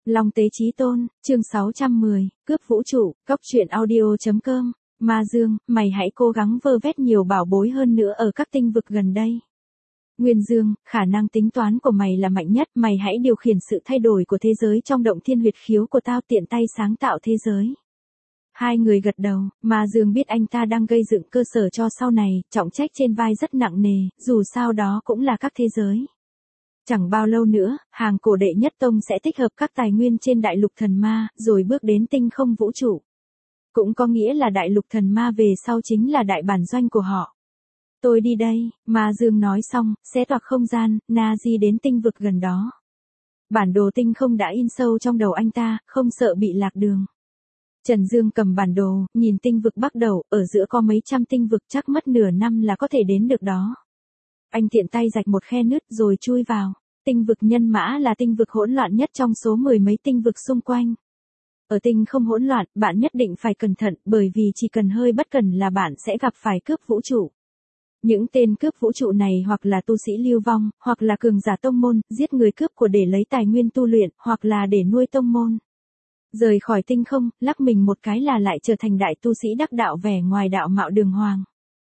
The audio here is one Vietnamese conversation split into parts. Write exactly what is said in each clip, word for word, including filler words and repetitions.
Long Tế Chí Tôn, chương sáu trăm mười, cướp vũ trụ, cóc truyện audio.com, Ma Dương, mày hãy cố gắng vơ vét nhiều bảo bối hơn nữa ở các tinh vực gần đây. Nguyên Dương, khả năng tính toán của mày là mạnh nhất, mày hãy điều khiển sự thay đổi của thế giới trong động thiên huyệt khiếu của tao, tiện tay sáng tạo thế giới. Hai người gật đầu, Ma Dương biết anh ta đang gây dựng cơ sở cho sau này, trọng trách trên vai rất nặng nề, dù sao đó cũng là các thế giới. Chẳng bao lâu nữa, hàng cổ đệ nhất tông sẽ tích hợp các tài nguyên trên đại lục thần ma, rồi bước đến tinh không vũ trụ. Cũng có nghĩa là đại lục thần ma về sau chính là đại bản doanh của họ. Tôi đi đây, Ma Dương nói xong, xé toạc không gian, na di đến tinh vực gần đó. Bản đồ tinh không đã in sâu trong đầu anh ta, không sợ bị lạc đường. Trần Dương cầm bản đồ, nhìn tinh vực bắt đầu, ở giữa có mấy trăm tinh vực, chắc mất nửa năm là có thể đến được đó. Anh tiện tay rạch một khe nứt rồi chui vào. Tinh vực nhân mã là tinh vực hỗn loạn nhất trong số mười mấy tinh vực xung quanh. Ở tinh không hỗn loạn, bạn nhất định phải cẩn thận, bởi vì chỉ cần hơi bất cẩn là bạn sẽ gặp phải cướp vũ trụ. Những tên cướp vũ trụ này hoặc là tu sĩ lưu vong, hoặc là cường giả tông môn, giết người cướp của để lấy tài nguyên tu luyện, hoặc là để nuôi tông môn. Rời khỏi tinh không, lắc mình một cái là lại trở thành đại tu sĩ đắc đạo, vẻ ngoài đạo mạo đường hoàng.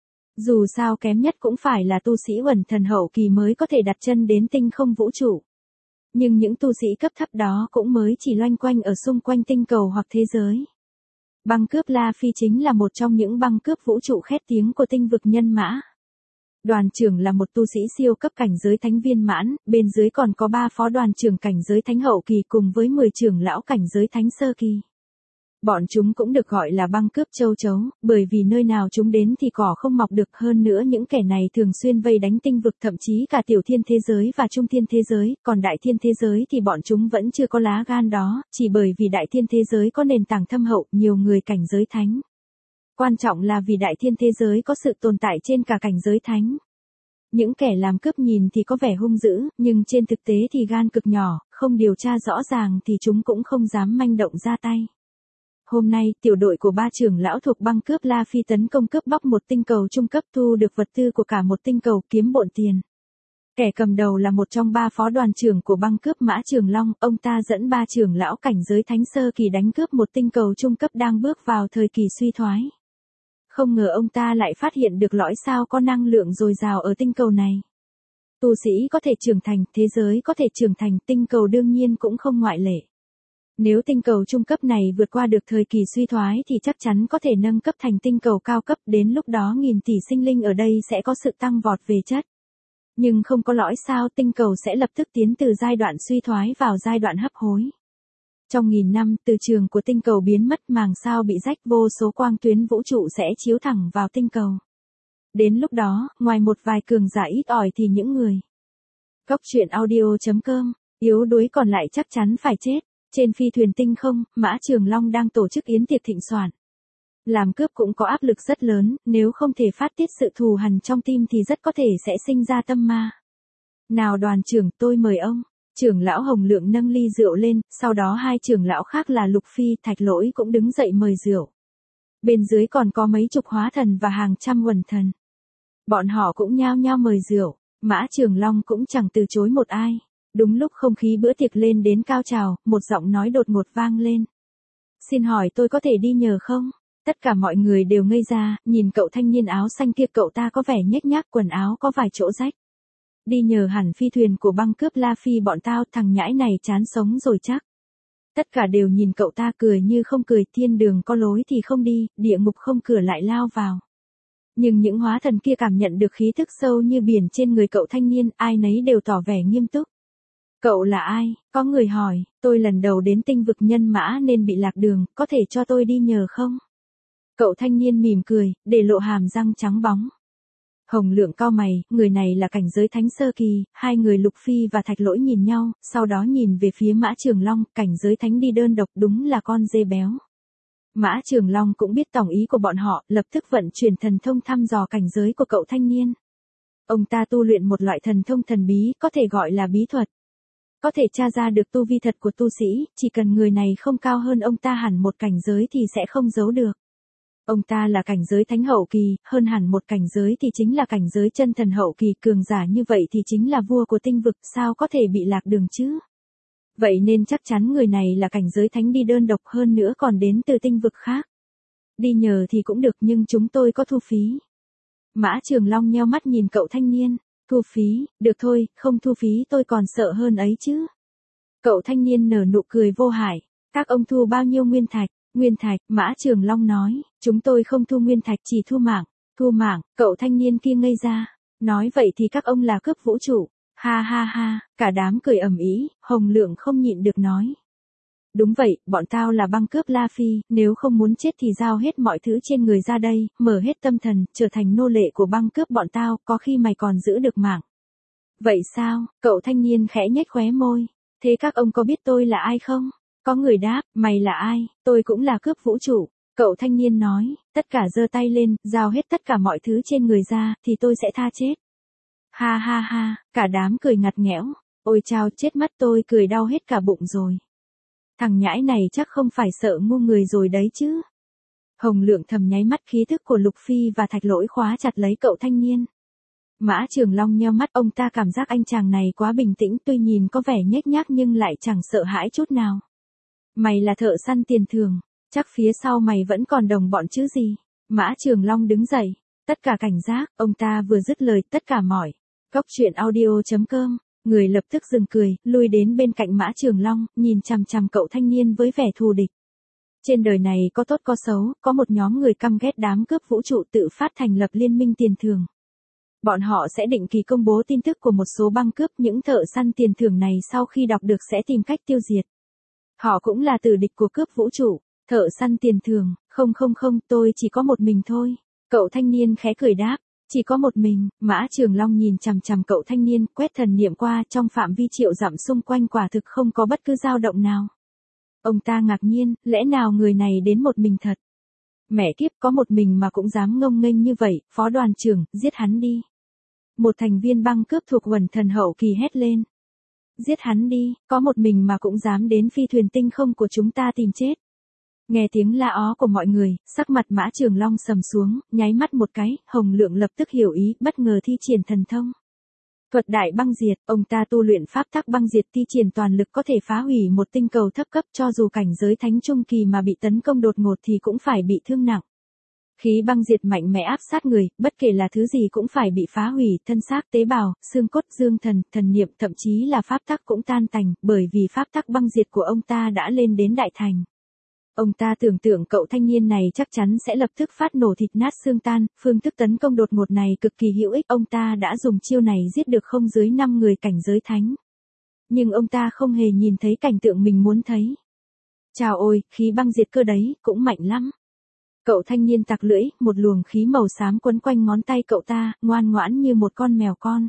Dù sao kém nhất cũng phải là tu sĩ uẩn thần hậu kỳ mới có thể đặt chân đến tinh không vũ trụ. Nhưng những tu sĩ cấp thấp đó cũng mới chỉ loanh quanh ở xung quanh tinh cầu hoặc thế giới. Băng cướp La Phi chính là một trong những băng cướp vũ trụ khét tiếng của tinh vực nhân mã. Đoàn trưởng là một tu sĩ siêu cấp cảnh giới thánh viên mãn, bên dưới còn có ba phó đoàn trưởng cảnh giới thánh hậu kỳ cùng với mười trưởng lão cảnh giới thánh sơ kỳ. Bọn chúng cũng được gọi là băng cướp châu chấu, bởi vì nơi nào chúng đến thì cỏ không mọc được, hơn nữa những kẻ này thường xuyên vây đánh tinh vực, thậm chí cả tiểu thiên thế giới và trung thiên thế giới, còn đại thiên thế giới thì bọn chúng vẫn chưa có lá gan đó, chỉ bởi vì đại thiên thế giới có nền tảng thâm hậu, nhiều người cảnh giới thánh. Quan trọng là vì đại thiên thế giới có sự tồn tại trên cả cảnh giới thánh. Những kẻ làm cướp nhìn thì có vẻ hung dữ, nhưng trên thực tế thì gan cực nhỏ, không điều tra rõ ràng thì chúng cũng không dám manh động ra tay. Hôm nay, tiểu đội của ba trưởng lão thuộc băng cướp La Phi tấn công cướp bóc một tinh cầu trung cấp, thu được vật tư của cả một tinh cầu, kiếm bộn tiền. Kẻ cầm đầu là một trong ba phó đoàn trưởng của băng cướp Mã Trường Long, ông ta dẫn ba trưởng lão cảnh giới thánh sơ kỳ đánh cướp một tinh cầu trung cấp đang bước vào thời kỳ suy thoái. Không ngờ ông ta lại phát hiện được lõi sao có năng lượng dồi dào ở tinh cầu này. Tu sĩ có thể trưởng thành, thế giới có thể trưởng thành, tinh cầu đương nhiên cũng không ngoại lệ. Nếu tinh cầu trung cấp này vượt qua được thời kỳ suy thoái thì chắc chắn có thể nâng cấp thành tinh cầu cao cấp, đến lúc đó nghìn tỷ sinh linh ở đây sẽ có sự tăng vọt về chất. Nhưng không có lõi sao, tinh cầu sẽ lập tức tiến từ giai đoạn suy thoái vào giai đoạn hấp hối. Trong nghìn năm, từ trường của tinh cầu biến mất, màng sao bị rách, vô số quang tuyến vũ trụ sẽ chiếu thẳng vào tinh cầu. Đến lúc đó, ngoài một vài cường giả ít ỏi thì những người cóc truyện audio.com yếu đuối còn lại chắc chắn phải chết. Trên phi thuyền tinh không, Mã Trường Long đang tổ chức yến tiệc thịnh soạn. Làm cướp cũng có áp lực rất lớn, nếu không thể phát tiết sự thù hằn trong tim thì rất có thể sẽ sinh ra tâm ma. Nào đoàn trưởng, tôi mời ông. Trưởng lão Hồng Lượng nâng ly rượu lên, sau đó hai trưởng lão khác là Lục Phi, Thạch Lỗi cũng đứng dậy mời rượu. Bên dưới còn có mấy chục hóa thần và hàng trăm uẩn thần. Bọn họ cũng nhao nhao mời rượu, Mã Trường Long cũng chẳng từ chối một ai. Đúng lúc không khí bữa tiệc lên đến cao trào, một giọng nói đột ngột vang lên. Xin hỏi tôi có thể đi nhờ không? Tất cả mọi người đều ngây ra, nhìn cậu thanh niên áo xanh kia, cậu ta có vẻ nhếch nhác, quần áo có vài chỗ rách. Đi nhờ hẳn phi thuyền của băng cướp La Phi bọn tao, thằng nhãi này chán sống rồi chắc. Tất cả đều nhìn cậu ta cười như không cười, thiên đường có lối thì không đi, địa ngục không cửa lại lao vào. Nhưng những hóa thần kia cảm nhận được khí thức sâu như biển trên người cậu thanh niên, ai nấy đều tỏ vẻ nghiêm túc. Cậu là ai? Có người hỏi, tôi lần đầu đến tinh vực nhân mã nên bị lạc đường, có thể cho tôi đi nhờ không? Cậu thanh niên mỉm cười, để lộ hàm răng trắng bóng. Hồng Lượng cau mày, người này là cảnh giới thánh sơ kỳ, hai người Lục Phi và Thạch Lỗi nhìn nhau, sau đó nhìn về phía Mã Trường Long, cảnh giới thánh đi đơn độc, đúng là con dê béo. Mã Trường Long cũng biết tổng ý của bọn họ, lập tức vận chuyển thần thông thăm dò cảnh giới của cậu thanh niên. Ông ta tu luyện một loại thần thông thần bí, có thể gọi là bí thuật. Có thể tra ra được tu vi thật của tu sĩ, chỉ cần người này không cao hơn ông ta hẳn một cảnh giới thì sẽ không giấu được. Ông ta là cảnh giới thánh hậu kỳ, hơn hẳn một cảnh giới thì chính là cảnh giới chân thần hậu kỳ, cường giả như vậy thì chính là vua của tinh vực, sao có thể bị lạc đường chứ? Vậy nên chắc chắn người này là cảnh giới thánh đi đơn độc, hơn nữa còn đến từ tinh vực khác. Đi nhờ thì cũng được nhưng chúng tôi có thu phí. Mã Trường Long nheo mắt nhìn cậu thanh niên. Thu phí, được thôi, không thu phí tôi còn sợ hơn ấy chứ. Cậu thanh niên nở nụ cười vô hại. Các ông thu bao nhiêu nguyên thạch? Nguyên thạch, Mã Trường Long nói, chúng tôi không thu nguyên thạch, chỉ thu mạng. Thu mạng, cậu thanh niên kia ngây ra. Nói vậy thì các ông là cướp vũ trụ. Ha ha ha, cả đám cười ầm ĩ. Hồng Lượng không nhịn được nói. Đúng vậy, bọn tao là băng cướp La Phi, nếu không muốn chết thì giao hết mọi thứ trên người ra đây, mở hết tâm thần, trở thành nô lệ của băng cướp bọn tao, có khi mày còn giữ được mạng. Vậy sao? Cậu thanh niên khẽ nhếch khóe môi. Thế các ông có biết tôi là ai không? Có người đáp, mày là ai? Tôi cũng là cướp vũ trụ. Cậu thanh niên nói, tất cả giơ tay lên, giao hết tất cả mọi thứ trên người ra, thì tôi sẽ tha chết. Ha ha ha, cả đám cười ngặt nghẽo. Ôi chao, chết mất, tôi cười đau hết cả bụng rồi. Thằng nhãi này chắc không phải sợ ngu người rồi đấy chứ. Hồng Lượng thầm nháy mắt, khí thức của Lục Phi và Thạch Lỗi khóa chặt lấy cậu thanh niên. Mã Trường Long nheo mắt, ông ta cảm giác anh chàng này quá bình tĩnh, tuy nhìn có vẻ nhếch nhác nhưng lại chẳng sợ hãi chút nào. Mày là thợ săn tiền thường, chắc phía sau mày vẫn còn đồng bọn chứ gì. Mã Trường Long đứng dậy, tất cả cảnh giác, ông ta vừa dứt lời, tất cả mọi. Cóc truyện audio chấm com, người lập tức dừng cười, lui đến bên cạnh Mã Trường Long, nhìn chằm chằm cậu thanh niên với vẻ thù địch. Trên đời này có tốt có xấu, có một nhóm người căm ghét đám cướp vũ trụ tự phát thành lập liên minh tiền thường. Bọn họ sẽ định kỳ công bố tin tức của một số băng cướp, những thợ săn tiền thưởng này sau khi đọc được sẽ tìm cách tiêu diệt. Họ cũng là tử địch của cướp vũ trụ. Thợ săn tiền thưởng, không không không, tôi chỉ có một mình thôi. Cậu thanh niên khẽ cười đáp, chỉ có một mình. Mã Trường Long nhìn chằm chằm cậu thanh niên, quét thần niệm qua, trong phạm vi triệu dặm xung quanh quả thực không có bất cứ dao động nào. Ông ta ngạc nhiên, lẽ nào người này đến một mình thật? Mẹ kiếp, có một mình mà cũng dám ngông nghênh như vậy, phó đoàn trưởng, giết hắn đi. Một thành viên băng cướp thuộc quần thần hậu kỳ hét lên. Giết hắn đi, có một mình mà cũng dám đến phi thuyền tinh không của chúng ta tìm chết. Nghe tiếng la ó của mọi người, sắc mặt Mã Trường Long sầm xuống, nháy mắt một cái, Hồng Lượng lập tức hiểu ý, bất ngờ thi triển thần thông. Thuật đại băng diệt, ông ta tu luyện pháp tắc băng diệt, thi triển toàn lực có thể phá hủy một tinh cầu thấp cấp, cho dù cảnh giới thánh trung kỳ mà bị tấn công đột ngột thì cũng phải bị thương nặng. Khí băng diệt mạnh mẽ áp sát người, bất kể là thứ gì cũng phải bị phá hủy, thân xác, tế bào, xương cốt, dương thần, thần niệm, thậm chí là pháp tắc cũng tan tành, bởi vì pháp tắc băng diệt của ông ta đã lên đến đại thành. Ông ta tưởng tượng cậu thanh niên này chắc chắn sẽ lập tức phát nổ thịt nát xương tan, phương thức tấn công đột ngột này cực kỳ hữu ích, ông ta đã dùng chiêu này giết được không dưới năm người cảnh giới thánh. Nhưng ông ta không hề nhìn thấy cảnh tượng mình muốn thấy. Chào ôi, khí băng diệt cơ đấy, cũng mạnh lắm. Cậu thanh niên tặc lưỡi, một luồng khí màu xám quấn quanh ngón tay cậu ta, ngoan ngoãn như một con mèo con.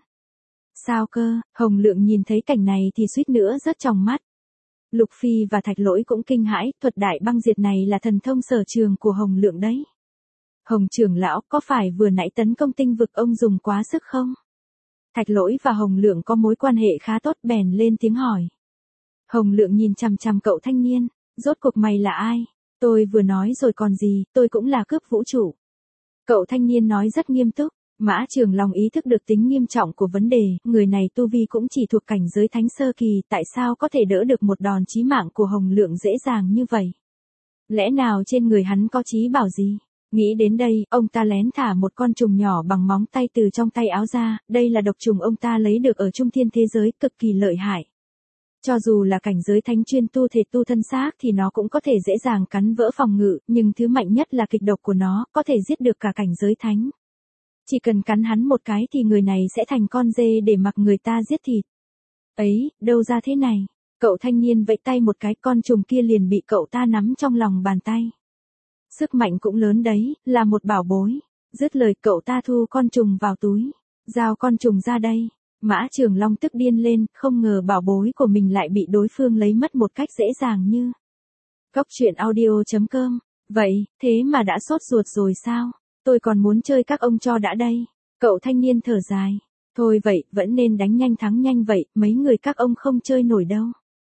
Sao cơ? Hồng Lượng nhìn thấy cảnh này thì suýt nữa rớt tròng mắt. Lục Phi và Thạch Lỗi cũng kinh hãi, thuật đại băng diệt này là thần thông sở trường của Hồng Lượng đấy. Hồng trưởng lão, có phải vừa nãy tấn công tinh vực ông dùng quá sức không? Thạch Lỗi và Hồng Lượng có mối quan hệ khá tốt, bèn lên tiếng hỏi. Hồng Lượng nhìn chằm chằm cậu thanh niên, rốt cuộc mày là ai? Tôi vừa nói rồi còn gì, tôi cũng là cướp vũ trụ. Cậu thanh niên nói rất nghiêm túc. Mã Trường Long ý thức được tính nghiêm trọng của vấn đề, người này tu vi cũng chỉ thuộc cảnh giới thánh sơ kỳ, tại sao có thể đỡ được một đòn chí mạng của Hồng Lượng dễ dàng như vậy? Lẽ nào trên người hắn có chí bảo gì? Nghĩ đến đây, ông ta lén thả một con trùng nhỏ bằng móng tay từ trong tay áo ra, đây là độc trùng ông ta lấy được ở trung thiên thế giới, cực kỳ lợi hại. Cho dù là cảnh giới thánh chuyên tu thể tu thân xác thì nó cũng có thể dễ dàng cắn vỡ phòng ngự, nhưng thứ mạnh nhất là kịch độc của nó, có thể giết được cả cảnh giới thánh. Chỉ cần cắn hắn một cái thì người này sẽ thành con dê để mặc người ta giết thịt. Ấy, đâu ra thế này? Cậu thanh niên vẫy tay một cái, con trùng kia liền bị cậu ta nắm trong lòng bàn tay. Sức mạnh cũng lớn đấy, là một bảo bối. Dứt lời cậu ta thu con trùng vào túi. Giao con trùng ra đây. Mã Trường Long tức điên lên, không ngờ bảo bối của mình lại bị đối phương lấy mất một cách dễ dàng như. Cóc truyện audio chấm com. Vậy, thế mà đã sốt ruột rồi sao? Tôi còn muốn chơi các ông cho đã đây. Cậu thanh niên thở dài. Thôi vậy, vẫn nên đánh nhanh thắng nhanh vậy, mấy người các ông không chơi nổi đâu.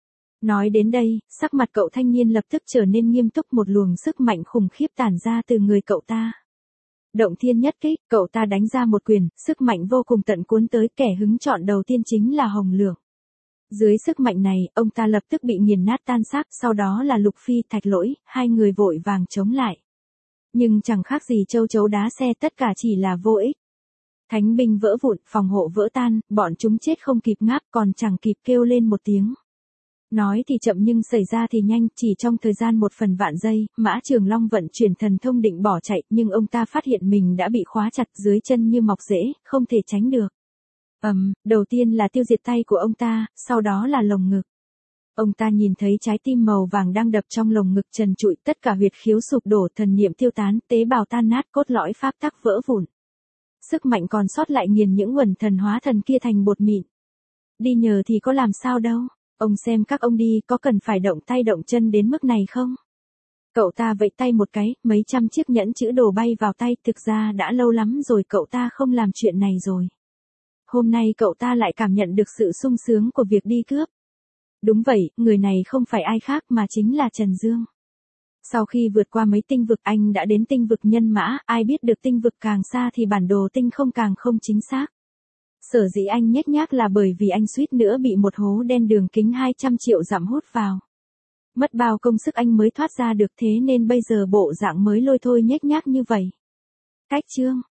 Nói đến đây, sắc mặt cậu thanh niên lập tức trở nên nghiêm túc, một luồng sức mạnh khủng khiếp tản ra từ người cậu ta. Động thiên nhất kích, cậu ta đánh ra một quyền, sức mạnh vô cùng tận cuốn tới, kẻ hứng chọn đầu tiên chính là Hồng Lượng. Dưới sức mạnh này, ông ta lập tức bị nghiền nát tan xác, sau đó là Lục Phi, Thạch Lỗi, hai người vội vàng chống lại. Nhưng chẳng khác gì châu chấu đá xe, tất cả chỉ là vô ích. Thánh binh vỡ vụn, phòng hộ vỡ tan, bọn chúng chết không kịp ngáp, còn chẳng kịp kêu lên một tiếng. Nói thì chậm nhưng xảy ra thì nhanh, chỉ trong thời gian một phần vạn giây, Mã Trường Long vận chuyển thần thông định bỏ chạy, nhưng ông ta phát hiện mình đã bị khóa chặt dưới chân như mọc rễ, không thể tránh được. Ầm, um, đầu tiên là tiêu diệt tay của ông ta, sau đó là lồng ngực. Ông ta nhìn thấy trái tim màu vàng đang đập trong lồng ngực trần trụi, tất cả huyệt khiếu sụp đổ, thần niệm tiêu tán, tế bào tan nát, cốt lõi pháp tắc vỡ vụn. Sức mạnh còn sót lại nghiền những uẩn thần hóa thần kia thành bột mịn. Đi nhờ thì có làm sao đâu, ông xem các ông đi, có cần phải động tay động chân đến mức này không? Cậu ta vẫy tay một cái, mấy trăm chiếc nhẫn chữ đồ bay vào tay, thực ra đã lâu lắm rồi cậu ta không làm chuyện này rồi. Hôm nay cậu ta lại cảm nhận được sự sung sướng của việc đi cướp. Đúng vậy, người này không phải ai khác mà chính là Trần Dương. Sau khi vượt qua mấy tinh vực, anh đã đến tinh vực nhân mã, ai biết được tinh vực càng xa thì bản đồ tinh không càng không chính xác. Sở dĩ anh nhếch nhác là bởi vì anh suýt nữa bị một hố đen đường kính hai trăm triệu dặm hút vào. Mất bao công sức anh mới thoát ra được, thế nên bây giờ bộ dạng mới lôi thôi nhếch nhác như vậy. Cách chương